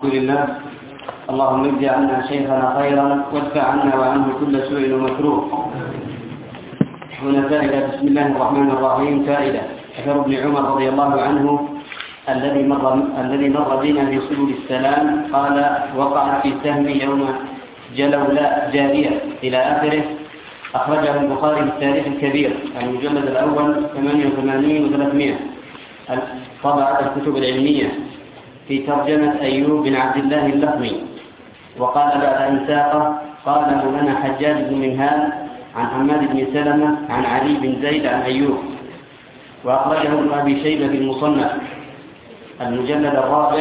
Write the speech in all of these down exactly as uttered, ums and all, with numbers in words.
لله. اللهم اجزي عنا شيخنا خيرا وادفع عنا وعنه كل سوء ومكروه. هنا فائدة. بسم الله الرحمن الرحيم. فائدة: أثر ابن عمر رضي الله عنه الذي مر الذي مر بنا في سبل السلام قال: وقعت في سهم يوم جلولاء جارية إلى آخره. أخرجه البخاري في التاريخ الكبير المجلد الأول ثمانية وثمانين وثلاثمائة، طبعة الكتب العلمية، في ترجمة أيوب بن عبد الله اللخمي. وقال بعد أن ساقه: قال لنا حجاج بن منهال عن حماد بن سلمة عن علي بن زيد عن أيوب. وأخرجه ابن أبي شيبة في المصنف المجلد الرابع،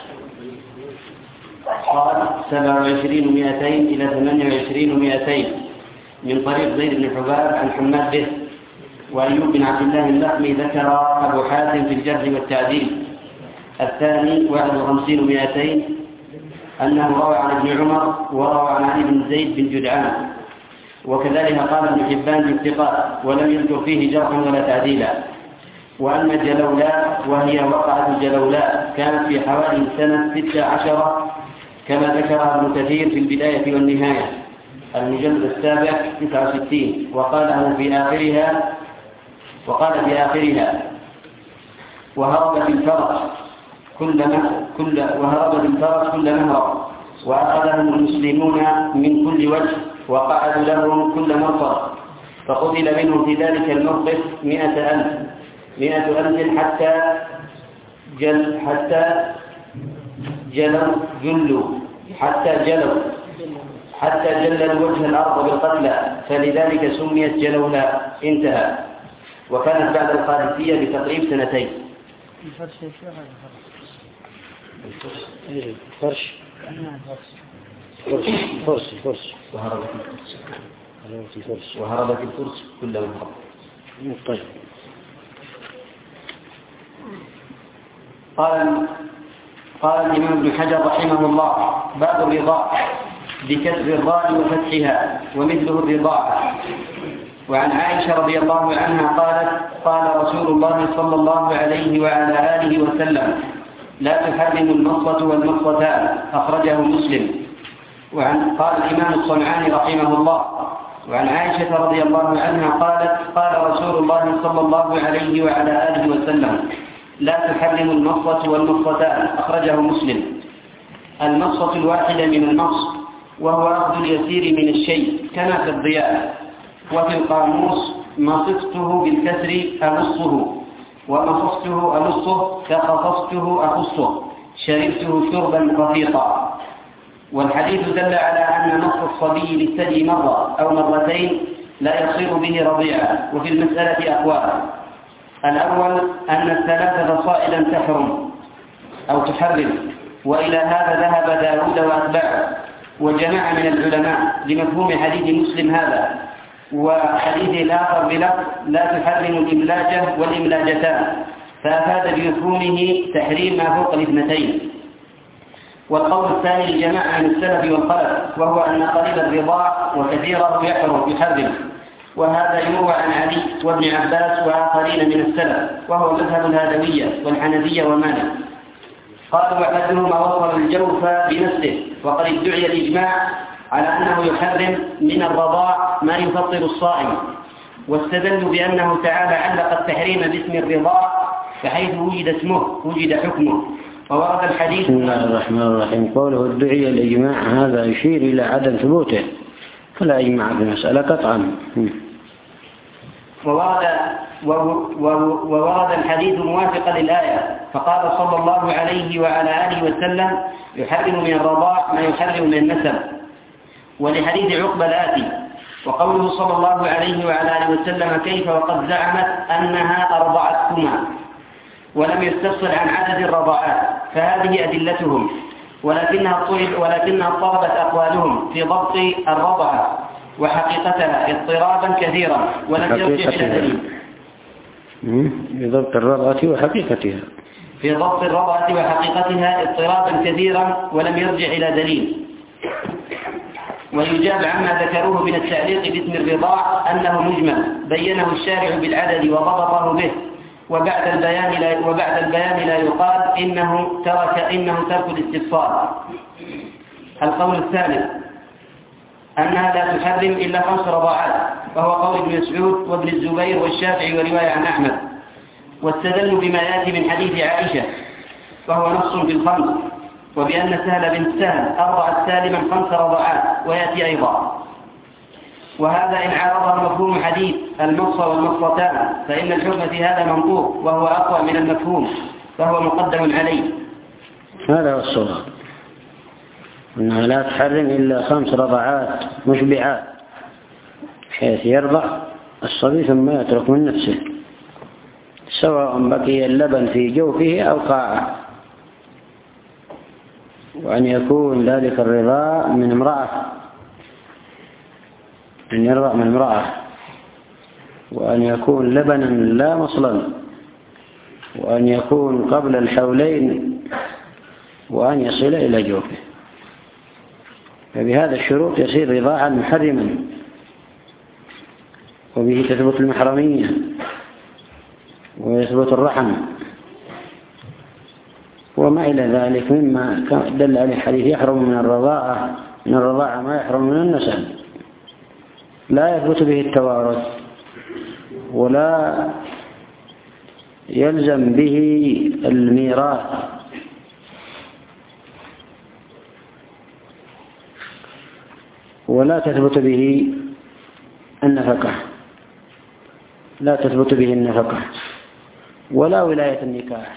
قال سبعة وعشرين ومائتين إلى ثمانية وعشرين ومائتين، من طريق زيد بن حباب عن حماد به. وأيوب بن عبد الله اللخمي ذكر أبو حاتم في الجرح والتعديل. الثاني واحد وخمسين ومائتين أنه روى عن ابن عمر وروى عن علي بن زيد بن جدعان. وكذلك قال ابن حبان بالثقات ولم يذكر فيه جرحا ولا تعديلا. وأن جلولاء وهي وقعة جلولاء كانت في حوالي سنة ستة عشر كما ذكرها ابن كثير في البداية والنهاية المجلد السابع تسعة وستين. وقاله في آخرها وقال في آخرها: وهربت الفرس كل كل وهربت الفرس كل مهرب، وأخذهم المسلمون من كل وجه، وقعدوا لهم كل مرصد، فقتل منهم في ذلك الموقف مئة ألف مئة ألف حتى جل حتى جلوا جلوا حتى جلوا حتى جلوا وجه الأرض بالقتلى، فلذلك سميت جلولاء. انتهى. وكانت بعد القادسية بتقريب سنتين. فرش فرش فرش فرش وهربت الفرس وهربت الفرس كل مهرب. طيب. قال قال الإمام ابن حجر رحمه الله: باب الرضاع بكسر الراء وفتحها، ومثله الرضاعة. وعن عائشة رضي الله عنها قالت: قال رسول الله صلى الله عليه وعلى آله وسلم: لا تحرم المصة والمصتان. أخرجه مسلم. وعن قال الإمام الصنعاني رحمه الله: وعن عائشة رضي الله عنها قالت: قال رسول الله صلى الله عليه وعلى آله وسلم: لا تحرم المصة والمصتان. أخرجه مسلم. المصة الواحدة من المص، وهو أخذ اليسير من الشيء كما في الضياء. وفي القاموس مصفته بالكسر أمصه، ومصفته أمصه كخصصته أخصه، شربته شربا رفيقا. والحديث دل على أن نص الصبي للثدي مرة أو مرتين لا يصير به رضيعا. وفي المسألة أقوال: الأول أن الثلاثة صائدا تحرم أو تحرم، وإلى هذا ذهب داود وأتباعه وجماعة من العلماء لمفهوم حديث مسلم هذا. وحديث الآخر بلفظ: لا تحرم الإملاجة والإملاجتان، فأفاد بمفهومه تحريم ما فوق الاثنتين. والقول الثاني لجماعة من السلف والخلف، وهو أن قليل الرضاع وكثيره يحرم يحرم، وهذا يروى عن علي وابن عباس وآخرين من السلف، وهو مذهب الهادوية والحنفية ومالك. قالوا: وحدهما وصل الجوف بنفسه. وقد ادعي الإجماع على أنه يحرم من الرضاع ما يفطر الصائم، واستدلوا بأنه تعالى علق التحريم باسم الرضاع، فحيث وجد اسمه وجد حكمه. وورد الحديث. بسم الله الرحمن الرحيم. قوله ادعي الإجماع هذا يشير إلى عدم ثبوته، فلا إجماع في المسألة قطعا. وورد وورد الحديث موافقا للآية، فقال صلى الله عليه وعلى آله وسلم: يحرم من الرضاع ما يحرم من النسب. ولحديث عقبة الآتي: وقوله صلى الله عليه وعلى آله وسلم: كيف وقد زعمت أنها أرضعتكما، ولم يستفصل عن عدد الرضاعات، فهذه أدلتهم، ولكنها ولكنها اضطربت أقوالهم في ضبط الرضعة وحقيقتها اضطرابا كثيرا، ولم يرجع إلى دليل. في ضبط الرضعة وحقيقتها في ضبط الرضعة وحقيقتها اضطرابا كثيرا ولم يرجع إلى دليل. ويجاب عما ذكروه من التعليق باسم الرضاع أنه مجمل بينه الشارع بالعدد وضبطه به، وبعد البيان لا وبعد البيان لا يقال إنه ترك إنه ترك الاستفصال. القول الثالث أنها لا تحرم إلا خمس رضاعات، وهو قول ابن مسعود وابن الزبير والشافعي ورواية عن أحمد، واستدلوا بما يأتي من حديث عائشة وهو نص في الخمس، وبأن سهل بنت سهل أرضعت سالما خمس رضاعات ويأتي أيضا. وهذا إن عارضه مفهوم حديث المصة والمصتان فإن الحكم في هذا منطوق وهو أقوى من المفهوم فهو مقدم عليه. هذا هو الصواب، أنها لا تحرم إلا خمس رضعات مشبعات حيث يرضع الصبي ثم يترك من نفسه، سواء بقي اللبن في جوفه أو قاعه، وأن يكون ذلك الرضاع من امرأة، أن يرضع من امرأة، وأن يكون لبنا لا مصلا، وأن يكون قبل الحولين، وأن يصل إلى جوفه. فبهذا الشروط يصير رضاعا محرما، وبه تثبت المحرمية ويثبت الرحم وما إلى ذلك مما دل عليه حديث يحرم من الرضاعة من الرضاعة ما يحرم من النسب، لا يثبت به التوارث ولا يلزم به الميراث، ولا تثبت به النفقة لا تثبت به النفقة ولا ولاية النكاح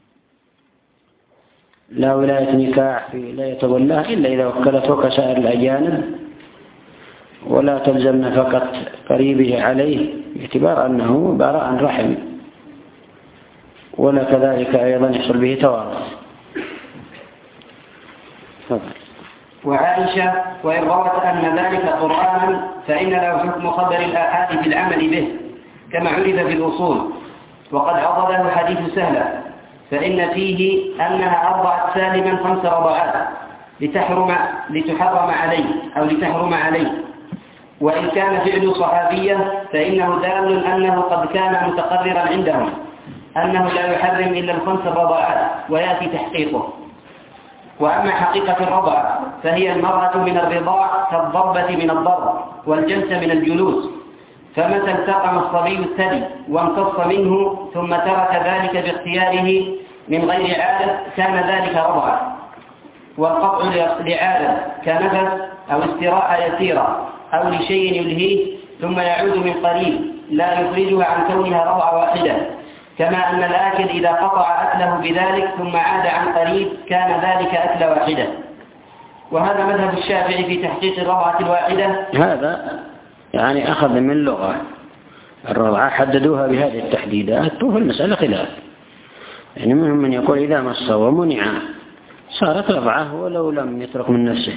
لا ولاية نكاح في لا يتولاه إلا إذا وكلته كسائر الأجانب، ولا تلزم نفقة قريبه عليه باعتبار أنه براء عن رحم، ولا كذلك أيضا يحصل به توارث. وعائشة وإن روت أن ذلك قرآنا فإن له حكم خبر الآحاد في العمل به كما عرف في الأصول، وقد عضده حديث سهلة فإن فيه أنها أرضعت سالما خمس رضعات لتحرم لتحرم عليه أو لتحرم عليه، وإن كان فعل صحابية فإنه دال أنه قد كان متقررا عندهم أنه لا يحرم إلا الخمس الرضعات ويأتي تحقيقه. وأما حقيقة الرضع فهي المرأة من الرضاع كالضربة من الضرب والجلس من الجلوس، فمتى التقم الصبي الثدي وامتص منه ثم ترك ذلك باختياره من غير عادة كان ذلك رضعا. والقطع لعادة كنفس أو استراحة يسيرة أو لشيء يلهيه ثم يعود من قريب لا يخرجها عن كونها رضع واحدة، كما أن الآكل إذا قطع أكله بذلك ثم عاد عن قريب كان ذلك أكل واحدة. وهذا مذهب الشافعي في تحقيق الرضعة الواحدة. هذا يعني أخذ من اللغة الرضعة حددوها بهذه التحديدات، وفي المسألة خلاف، يعني منهم من يقول إذا مص ومنع صارت رضعة ولو لم يترك من نفسه.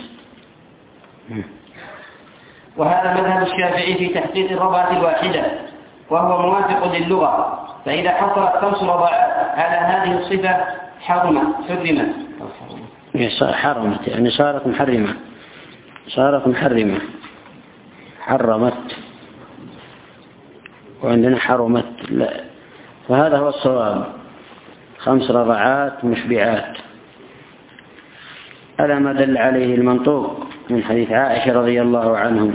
وهذا مذهب الشافعي في تحقيق الرضعة الواحدة، وهو موافق للغة، فإذا حصلت خمس رضعات على هذه الصفة حرمت حرمت حرمت يعني صارت محرمة صارت محرمة حرمت، وعندنا حرمت لا. فهذا هو الصواب، خمس رضعات مشبعات على ما دل عليه المنطوق من حديث عائشة رضي الله عنهم،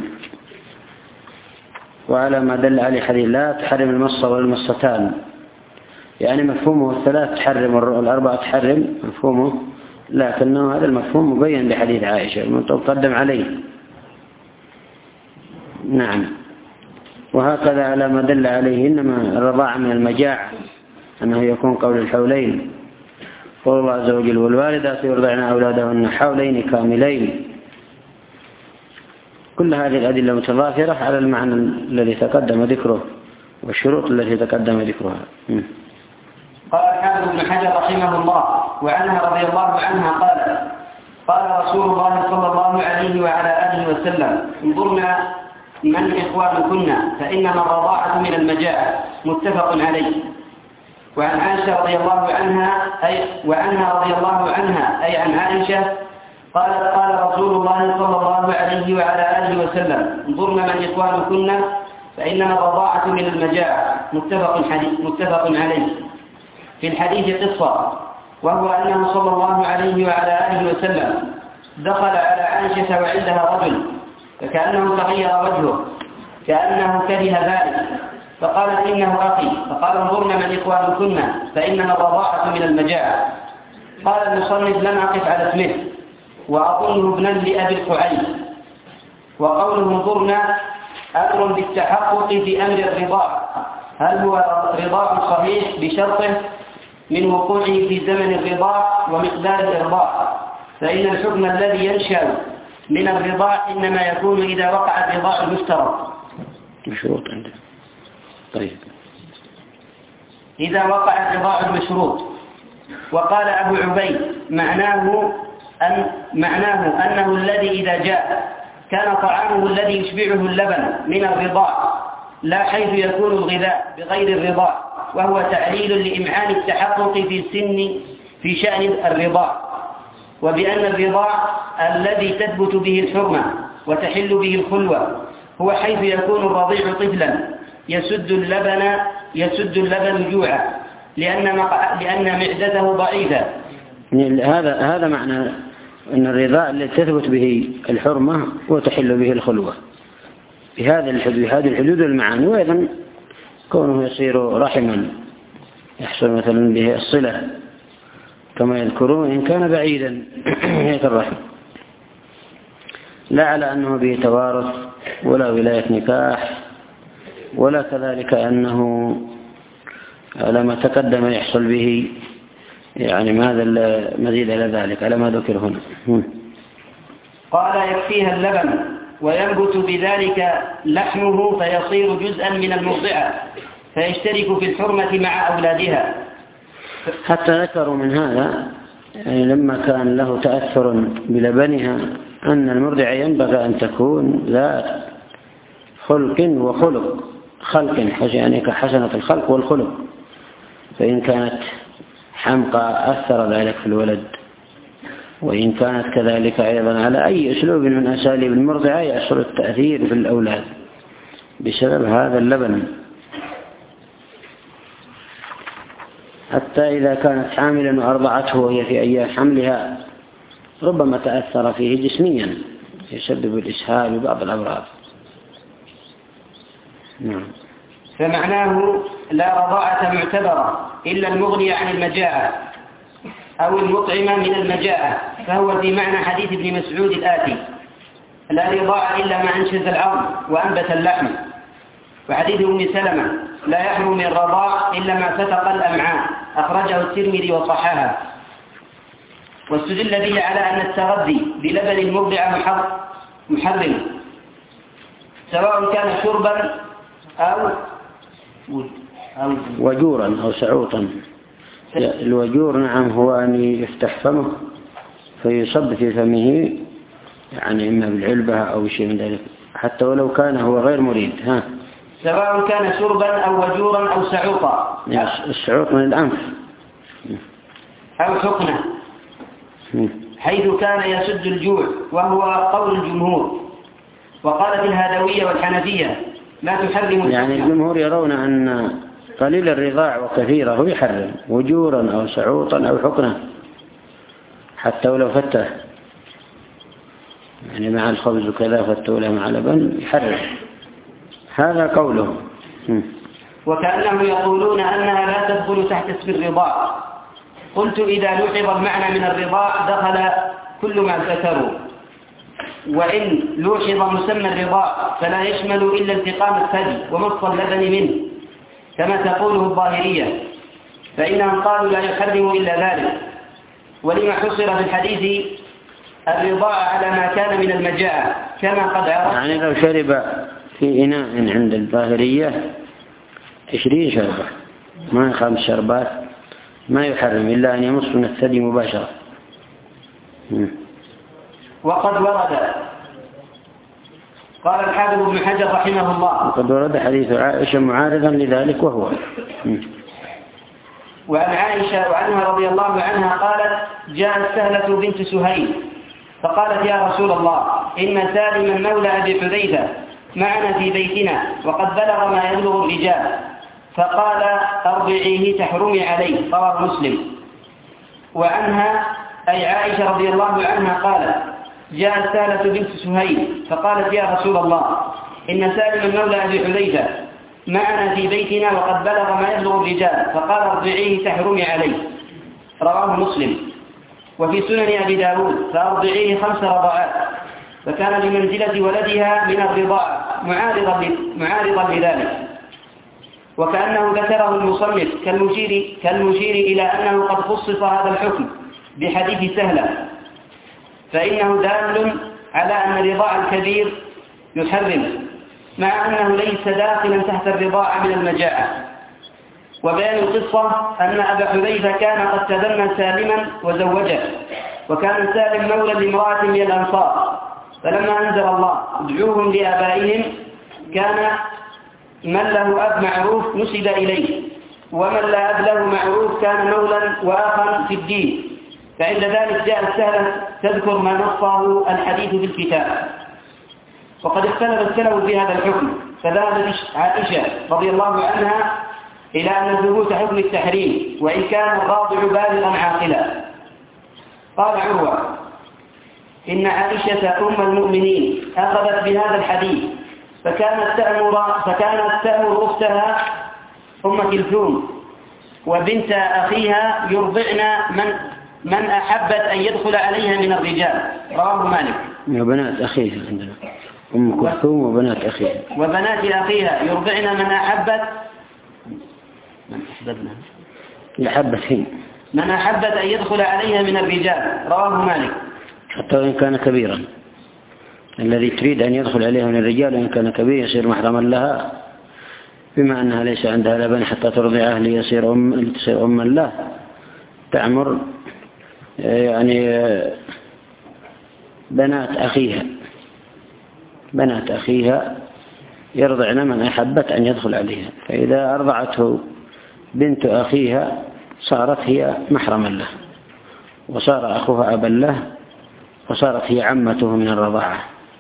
وعلى ما دل عليه حديث لا تحرم المصة والمصتان، يعني مفهومه الثلاث تحرم والأربعة تحرم مفهومه، لكنه هذا المفهوم مبين لحديث عائشة المنطوق قدم عليه. نعم. وهكذا على ما دل عليه إنما الرضاعة من المجاعة أنه يكون قول الحولين، قول الله عز وجل والوالدات يرضعن أولادهن حولين كاملين. كل هذه الأدلة متضافرة على المعنى الذي تقدم ذكره والشروط التي تقدم ذكرها. قال الحافظ ابن حجر رحمه الله وعنها رضي الله عنها قال قال رسول الله صلى الله عليه وعلى آله وسلم انظرنا من إخوانكن فإنما الرضاعة من المجاعة متفق عليه. وعن عائشة رضي الله عنها أي وعنها رضي الله عنها أي عن عائشة قالت قال رسول الله صلى الله عليه وعلى آله وسلم انظرنا من إخوانكن فإنما الرضاعة من المجاعة متفق متفق عليه. في الحديث قصة وهو أنه صلى الله عليه وعلى آله وسلم دخل على عائشة وعندها رجل فكأنه تغير وجهه كأنه كره ذلك، فقالت إنه أخي، فقال انظرن من إخوانكن فإنما الرضاعة من المجاعة. قال المصنف لم أقف على اسمه وأظنه ابنا لأبي القعيد. وقوله انظرنا أمر بالتحقق في أمر الرضاع، هل هو رضاع صحيح بشرطه من وقوعه في زمن الرضاع ومقدار الإرضاع، فإن الحكم الذي ينشأ من الرضاع إنما يكون إذا وقع الرضاع المفترض مشروط عنده. طيب إذا وقع الرضاع المشروط. وقال أبو عبيد معناه أن معناه أنه الذي إذا جاء كان طعامه الذي يشبعه اللبن من الرضاع، لا حيث يكون الغذاء بغير الرضاع، وهو تعليل لإمعان التحقق في السن في شأن الرضاع، وبأن الرضاع الذي تثبت به الحرمة وتحل به الخلوة هو حيث يكون الرضيع طفلا يسد اللبن يسد اللبن جوعا لأن لأن معدته ضعيفة. هذا هذا معنى أن الرضاع الذي تثبت به الحرمة وتحل به الخلوة بهذا الحدود هذه الحدود والمعاني. وأيضا كونه يصير رحما يحصل مثلا به الصلة كما يذكرون إن كان بعيدا هيك الرحم، لا على أنه به توارث ولا ولاية نكاح، ولا كذلك أنه على ما تقدم يحصل به يعني ماذا المزيد على ذلك على ما ذكر هنا. قال يكفيها اللبن وينبت بذلك لحمه فيصير جزءا من المرضعة فيشترك في الحرمة مع أولادها. حتى ذكروا من هذا يعني لما كان له تأثر بلبنها أن المرضعة ينبغي أن تكون ذات خلق وخلق خلق يعني كحسنة الخلق والخلق، فإن كانت حمقى أثر ذلك في الولد، وإن كانت كذلك أيضا على أي أسلوب من أساليب المرضعة يحصل التأثير في الأولاد بسبب هذا اللبن، حتى إذا كانت حاملا وأرضعته وهي في أيام حملها ربما تأثر فيه جسميا يسبب الإسهال وبعض الأمراض. نعم. فمعناه لا رضاعة معتبرة إلا المغني عن المجاعة أو المطعمة من المجاعة، فهو في معنى حديث ابن مسعود الآتي لا رضاعة إلا ما أنشز العظم وأنبت اللحم، وحديث أم سلمة لا يحرم من الرضاع إلا ما فتق الأمعاء، أخرجه الترمذي وصححه. واستدل به على أن التغذي بلبن المرضع محرم سواء كان شربا أو أو وجورا أو سعوطا. الوجور نعم هو أن يفتح فمه فيصب في فمه يعني إما بالعلبة أو شيء من ذلك حتى ولو كان هو غير مريد. ها سواء كان شربا أو وجورا أو سعوطا. السعوط من الأنف أو حقنة حيث كان يسد الجوع، وهو قول الجمهور. وقالت الهادوية والحنفية لا تحرم. يعني الجمهور يرون أن قليل الرضاع وكثيره يحرم وجورا أو سعوطا أو حقنة حتى ولو فتح يعني مع الخبز وكذا فتوله مع لبن يحرم. هذا قوله. وكأنهم يقولون أنها لا تدخل تحت اسم الرضاع. قلت إذا لوحظ المعنى من الرضاع دخل كل ما ذكروا، وإن لوحظ مسمى الرضاع فلا يشمل إلا التقام الثدي ومص اللبن منه كما تقوله الظاهرية، فإنهم قالوا لا يحرم إلا ذلك. ولما حصر في الحديث الرضاع على ما كان من المجاعة كما قد عرفت. يعني لو شرب في إناء عند الظاهرية عشرين شربة ما خمس شربات ما يحرم إلا أن يمص من الثدي مباشرة. وقد ورد قال الحافظ ابن حجر رحمه الله وقد ورد حديث عائشة معارضا لذلك وهو. وعن عائشة وعنها رضي الله عنها قالت جاءت سهلة بنت سهيل فقالت يا رسول الله إن سالما مولى أبي حذيفة معنا في بيتنا وقد بلغ ما يبلغ الرجال، فقال أرضعيه تحرمي عليه، رواه مسلم. وعنها أي عائشة رضي الله عنها قالت: جاءت سهلة بنت سهيل فقالت: يا رسول الله، إن سالم مولى أبي حذيفة معنا في بيتنا وقد بلغ ما يبلغ الرجال، فقال: ارضعيه تحرمي عليه. رواه مسلم. وفي سنن أبي داود: فأرضعيه خمس رضعات، فكان بمنزلة ولدها من الرضاعة معارضا معارضا لذلك. وكأنه ذكره المصنف كالمشير, كالمشير إلى أنه قد خصص هذا الحكم بحديث سهلة، فإنه دال على أن الرضاع الكبير يحرم، مع أنه ليس داخلا تحت الرضاعة من المجاعة. وبيان القصة أن أبا حذيفة كان قد تبنى سالما وزوجه، وكان سالم مولى لامرأة من الأنصار، فلما أنزل الله: ادعوهم لآبائهم، كان من له أب معروف نسب إليه، ومن لا أب له معروف كان مولا وآخا في الدين. فعند ذلك جاءت سهلة تذكر ما نصه الحديث في الكتاب. وقد اختلف السلف في هذا الحكم، فذهبت عائشة رضي الله عنها إلى أن ثبوت حكم التحريم، وإن كان الراضع بالغا عاقلا. قال عروة: إن عائشة أم المؤمنين أخذت بهذا الحديث، فكانت تأمر, فكانت تأمر أختها أم كلثوم وبنت أخيها يرضعن من, من أحبت أن يدخل عليها من الرجال. رواه مالك. وبنات أخيها عندنا أم كلثوم وبنات أخيها وبنات أخيها يرضعن من أحبت من أحبتنا لحبتهن من أحبت أن يدخل عليها من الرجال. رواه مالك. حتى وإن كان كبيرا، الذي تريد أن يدخل عليها من الرجال إن كان كبير يصير محرما لها، بما أنها ليس عندها لبن حتى ترضعه ليصير أم لتصير أما له، تعمر يعني بنات أخيها بنات أخيها يرضعن من أحبت أن يدخل عليها، فإذا أرضعته بنت أخيها صارت هي محرما له، وصار أخوها أبا له، وصارت هي عمته من الرضاعة.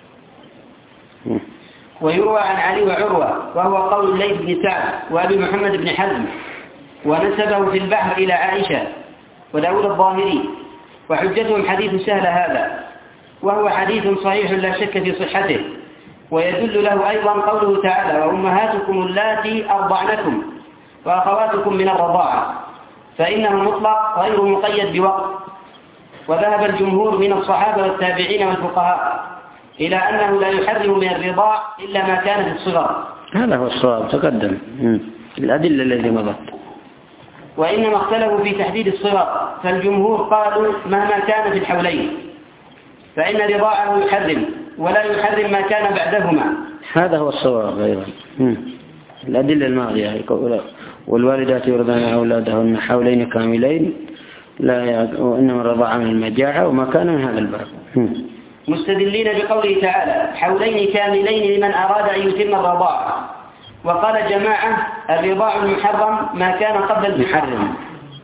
ويروى عن علي وعروة، وهو قول الليث بن سعد وأبي محمد بن حزم، ونسبه في البحر إلى عائشة وداود الظاهري، وحجتهم حديث سهل هذا، وهو حديث صحيح لا شك في صحته. ويدل له أيضا قوله تعالى: وأمهاتكم اللاتي أرضعنكم وأخواتكم من الرضاعة، فإنه مطلق غير مقيد بوقت. وذهب الجمهور من الصحابة والتابعين والفقهاء إلى أنه لا يحرم من الرضاع إلا ما كان في الصغر. هذا هو الصواب تقدم الأدلة التي مضت. وإنما اختلفوا في تحديد الصغر، فالجمهور قالوا مهما كان في الحولين، فإن رضاعه يحرم، ولا يحرم ما كان بعدهما. هذا هو الصواب أيضا. الأدلة الماضية: والوالدات يرضعن أولادهن حولين كاملين لا وإنما الرضاعة من المجاعة، وما كان من هذا الباب. مستدلين بقوله تعالى: حولين كاملين لمن أراد أن يتم الرضاعة. وقال جماعة: الرضاع المحرم ما كان قبل المحرم.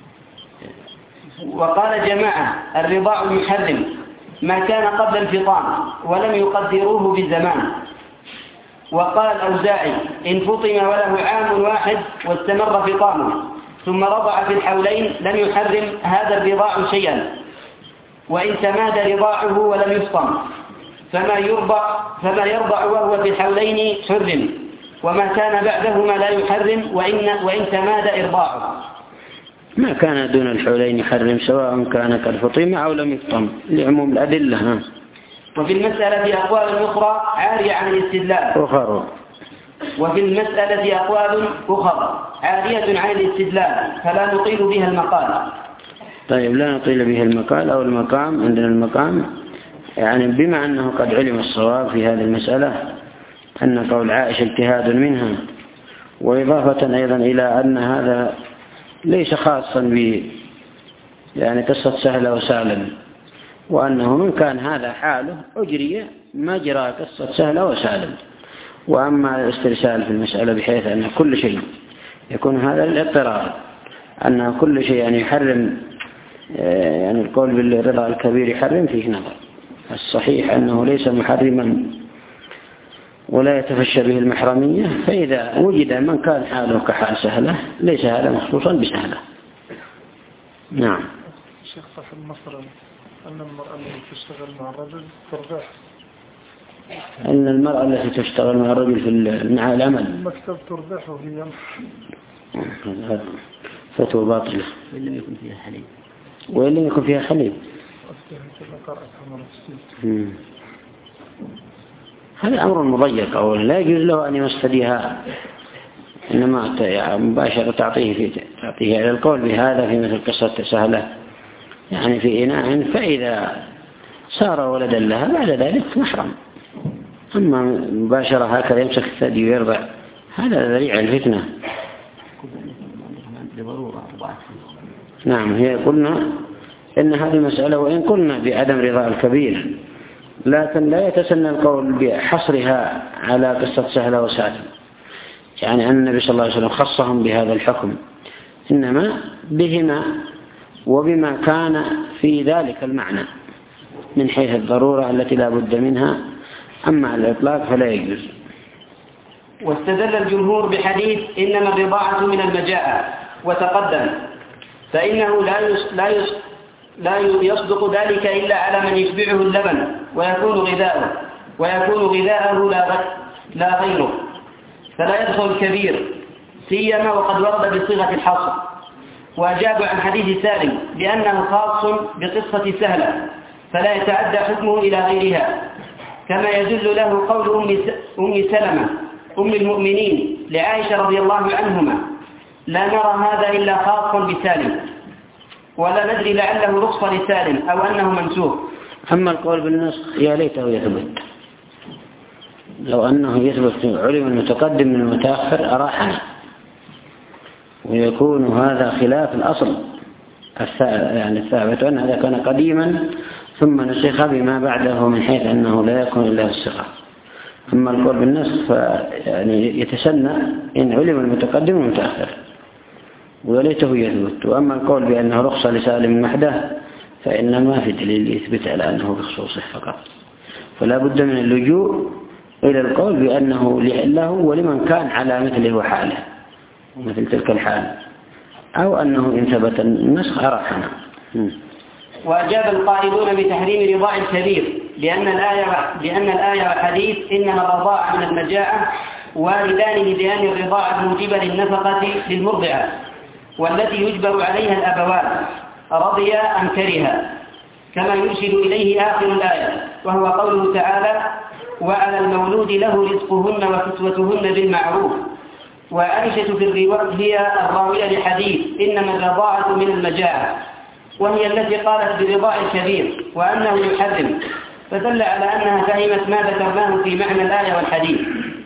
وقال جماعة: الرضاع المحرم ما كان قبل الفطام، ولم يقدروه بالزمان. وقال الأوزاعي: إن فطم وله عام واحد واستمر فطامه ثم رضع في الحولين لم يحرم هذا الرضاع شيئا، وإن تمادى رضاعه ولم يفطم فما يرضع فما يرضع وهو في الحولين حرم، وما كان بعدهما لا يحرم وإن, وإن تمادى إرضاعه. ما كان دون الحولين يحرم، سواء كان كالفطيمة أو لم يفطم، لعموم الأدلة. وفي المسألة أقوال أخرى عارية عن الاستدلال أخرى وفي المسألة أقوال أخرى عارية عن الاستدلال، فلا نطيل بها المقال. طيب، لا نطيل بها المقال أو المقام. عندنا المقام يعني بما أنه قد علم الصواب في هذه المسألة أن قول عائشة اجتهاد منها، وإضافة أيضا إلى أن هذا ليس خاصا ب يعني قصة سهلة وسالم، وأنه من كان هذا حاله أجري ما جرى قصة سهلة وسالم. وأما الاسترسال في المسألة بحيث أن كل شيء يكون هذا الاضطرار، أن كل شيء يعني يحرم، يعني القول بالرضا الكبير يحرم، فيه نظر. الصحيح أنه ليس محرما ولا يتفشى به المحرمية، فإذا وجد من كان حاله كحال سهلة ليس هذا مخصوصا بسهلة. نعم. الشيخ صاحب مصر أن المرأة التي تشتغل مع الرجل تربح. أن المرأة التي تشتغل مع الرجل في مع العمل المكتب تربح وهي فتوى باطلة. وإن لم يكن فيها حليب. وإن لم يكن فيها حليب. هذا أمر مضيق أولا، لا يجوز له أن يمستديها، إنما مباشرة تعطيه في تعطيه على القول بهذا في مثل قصة سهلة يعني في إناء، فإذا صار ولدا لها بعد ذلك محرم. أما مباشرة هكذا يمسك الثدي ويرضع هذا ذريعة الفتنة. نعم، هي قلنا إن هذه المسألة وإن قلنا بعدم رضاء الكبير، لكن لا يتسنى القول بحصرها على قصة سهلة وسعد، يعني أن النبي صلى الله عليه وسلم خصهم بهذا الحكم، إنما بهما وبما كان في ذلك المعنى من حيث الضرورة التي لا بد منها، أما على الإطلاق فلا يجوز. واستدل الجمهور بحديث إنما الرضاعة من المجاعة وتقدم، فإنه لا لا لا يصدق ذلك إلا على من يشبعه اللبن ويكون غذاؤه ويكون غذاءه لا لا غيره، فلا يدخل الكبير سيما وقد ورد بصيغة الحصر. وأجاب عن حديث سالم بأنه خاص بقصة سهلة فلا يتعدى حكمه إلى غيرها، كما يدل له قول أم سلمة أم المؤمنين لعائشة رضي الله عنهما: لا نرى هذا إلا خاصا بسالم، ولا ندري لعله رخصة لسالم أو أنه منسوخ. أما القول بالنسخ يا ليته يثبت، لو أنه يثبت علم المتقدم من المتأخر أراحنا، ويكون هذا خلاف الأصل يعني الثابت، وأن هذا كان قديما ثم نسخ بما بعده من حيث أنه لا يكون إلا الصغة. أما القول بالنسخ يعني يتسنى إن علم المتقدم والمتأخر وليته يثبت. وأما القول بأنه رخصة لسالم المحدث فإن ما في دليل يثبت على أنه بخصوصه فقط، فلا بد من اللجوء إلى القول بأنه له ولمن كان على مثله وحاله ومثل تلك الحال، أو أنه إن ثبت النسخ أراحنا. وأجاب القائلون بتحريم رضاع الكبير بأن الآية بأن الآية والحديث إنما الرضاعة من المجاعة واردان لبيان الرضاعة الموجبة للنفقة للمرضعة والتي يجبر عليها الأبوان رضيا أم كرها، كما يرشد إليه آخر الآية وهو قوله تعالى: وعلى المولود له رزقهن وكسوتهن بالمعروف. وعائشة في الرواية هي الراوية لحديث إنما الرضاعة من المجاعة، وهي التي قالت برضاع الكبير وأنه يحرم، فدل على أنها فهمت ما ذكرناه في معنى الآية والحديث.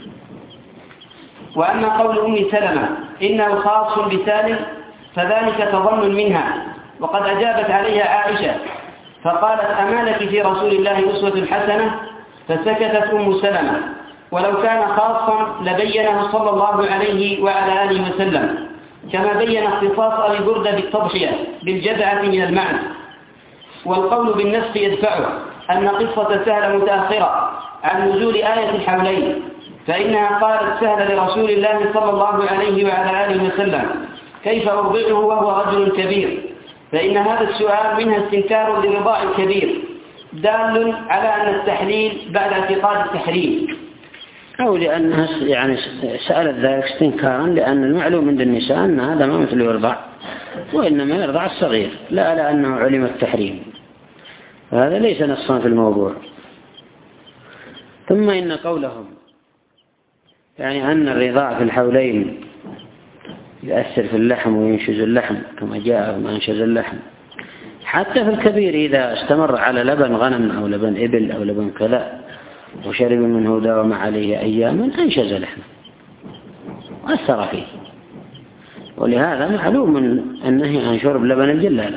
وأما قول أم سلمة إنه خاص بسالم فذلك تظن منها، وقد أجابت عليها عائشة فقالت: أما لك في رسول الله أسوة حسنة؟ فسكتت أم سلمة، ولو كان خاصا لبينه صلى الله عليه وعلى آله وسلم، كما بين اختصاص أبي بردة بالتضحية بالجذعة من المعنى. والقول بالنسخ يدفعه أن قصة سهلة متأخرة عن نزول آية الحولين، فإنها قالت سهل لرسول الله صلى الله عليه وعلى آله وسلم: كيف أرضعه وهو رجل كبير؟ فإن هذا السؤال منها استنكار لرضاع الكبير دال على أن التحليل بعد اعتقاد التحريم، أو لأنها يعني سألت ذلك استنكارا لأن المعلوم عند النساء أن هذا ما مثل يرضع، وإنما يرضع الصغير، لا لأنه علم التحريم، هذا ليس نصا في الموضوع. ثم إن قولهم يعني أن الرضاع في الحولين يؤثر في اللحم وينشز اللحم كما جاء ما ينشز اللحم، حتى في الكبير إذا استمر على لبن غنم أو لبن إبل أو لبن كذا وشرب منه داوم عليه أياما أنشز لحمه وأثر فيه. ولهذا معلوم النهي عن شرب لبن الجلالة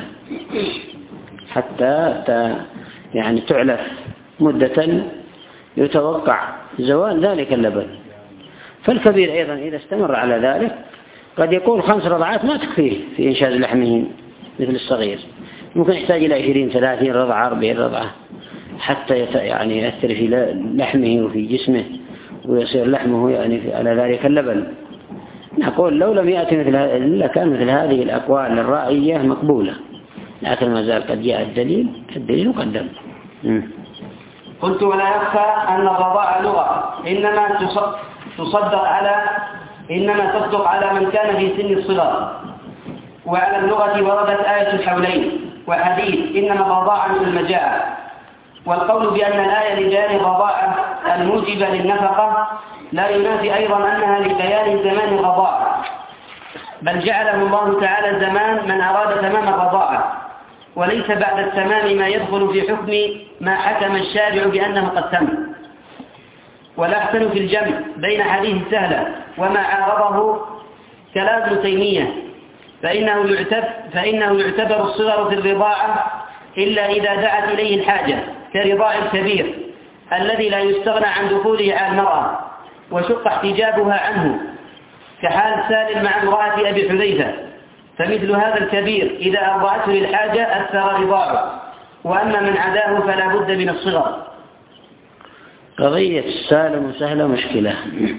حتى يعني تعلف مدة يتوقع زوال ذلك اللبن. فالكبير أيضا إذا استمر على ذلك قد يقول خمس رضعات ما تكفيه في إنشاز لحمه مثل الصغير، ممكن يحتاج إلى عشرين ثلاثين رضعة أربعين رضعة حتى يعني يأثر في لحمه وفي جسمه ويصير لحمه يعني على ذلك اللبن. نقول لو لم يأتي مثل لكان مثل هذه الأقوال الرأيية مقبولة، لكن ما زال قد جاء الدليل الدليل مقدم. قلت ولا يخفى أن الرضاعة لغة إنما تصدق على إنما تصدق على من كان في سن الصغر، وعلى اللغة وردت آية الحولين وحديث إنما الرضاعة من المجاعة. والقول بأن الآية لبيان الرضاعة الموجبة للنفقة لا ينافي أيضا أنها لبيان زمان الرضاعة، بل جعله الله تعالى زمان من أراد تمام الرضاعة، وليس بعد التمام ما يدخل في حكم ما حكم الشارع بأنه قد تم. والأحسن في الجمع بين حديث سهلة وما عارضه كلام ابن تيمية، فإنه يعتبر, فإنه يعتبر الصغر في الرضاعة إلا إذا دعت إليه الحاجة كرضاع الكبير الذي لا يستغنى عن دخوله على المرأة وشق احتجابها عنه، كحال سالم مع امرأة أبي حذيفة، فمثل هذا الكبير إذا أرضعته للحاجة أثر رضاعه، وأما من عداه فلا بد من الصغر. قضية سالم وسهلة مشكلة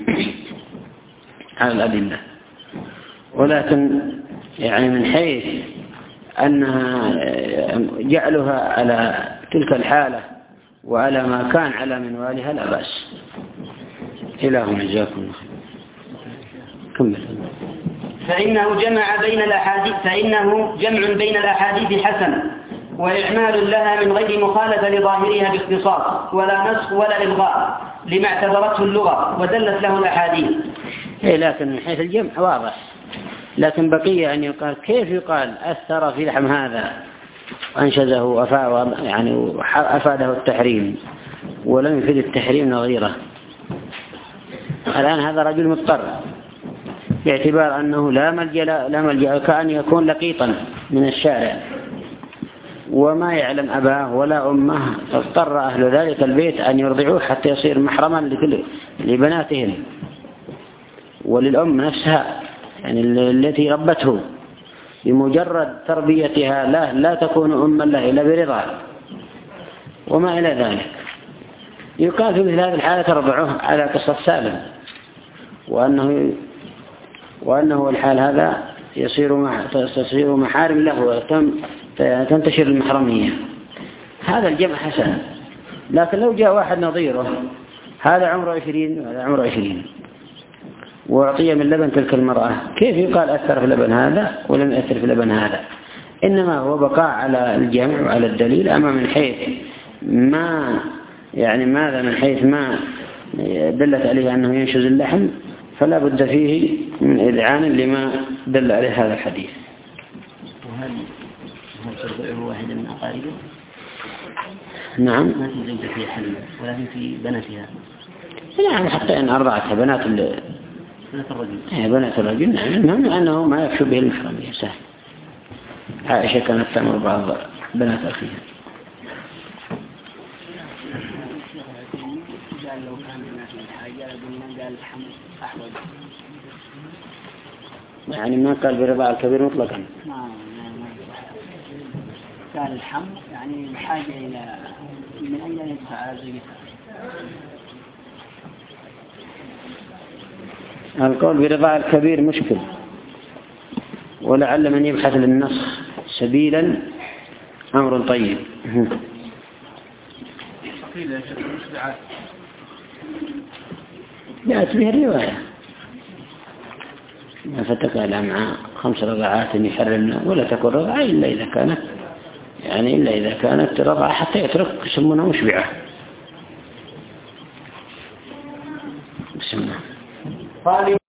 على الأدلة، ولكن يعني من حيث أنها جعلها على تلك الحالة وعلى ما كان على منوالها لا بأس. إلهنا جزاكم الله خير. كمل. فإنه جمع بين الأحاديث فإنه جمع بين الأحاديث حسن، وإعمال لها من غير مخالفة لظاهرها باختصاص ولا نسخ ولا إلغاء لما اعتبرته اللغة ودلت له الأحاديث. إيه لكن من حيث الجمع واضح، لكن بقية أن يقال كيف يقال أثر في لحم هذا أنشزه وأفاد يعني أفاده التحريم ولم يفيد التحريم نظيره. الآن هذا رجل مضطر باعتبار أنه لا ملجأ لا ملجأ كأن يكون لقيطا من الشارع وما يعلم أباه ولا أمه، فاضطر أهل ذلك البيت أن يرضعوه حتى يصير محرما لكل لبناتهم وللأم نفسها يعني التي ربته، بمجرد تربيتها لا لا تكون أما له إلا برضا وما إلى ذلك. يقال في مثل هذه الحالة ترضعه على قصة سالم، وأنه وأنه الحال هذا يصير تصير محارم له وتنتشر المحرمية. هذا الجمع حسن، لكن لو جاء واحد نظيره هذا عمره عشرين وهذا عمره عشرين وأعطي من لبن تلك المرأة، كيف يقال أثر في لبن هذا ولم يأثر في لبن هذا؟ إنما هو بقاء على الجمع وعلى الدليل. أما من حيث ما يعني ماذا من حيث ما دلت عليه أنه ينشز اللحم فلا بد فيه من إذعان لما دل عليه هذا الحديث. وهل هل ترضعه واحدة من أقاربه؟ نعم. ما في زوجة في حل ولكن في بناتها. نعم حتى إن أرضعتها بنات ال بنات الرجل. إيه بنات الرجل. نعم المهم أنه ما يكفي به المحرمية سهل. عائشة كانت تأمر بعض بنات أخيها. لو كان الناس من حاجة من قال الحمل أحوج. يعني ما قال برضاع الكبير مطلقا. ما قال الحمل يعني الحاجة إلى من أين يدفع زوجها. القول برضاع الكبير مشكل، ولعل من يبحث للنسخ سبيلا أمر طيب. جاءت به الرواية ما فتك على مع خمس رضعات يحرمنا ولا تكون رضعة إلا إذا كانت يعني إلا إذا كانت رضعة حتى يترك يسمونها مشبعة. بسم الله.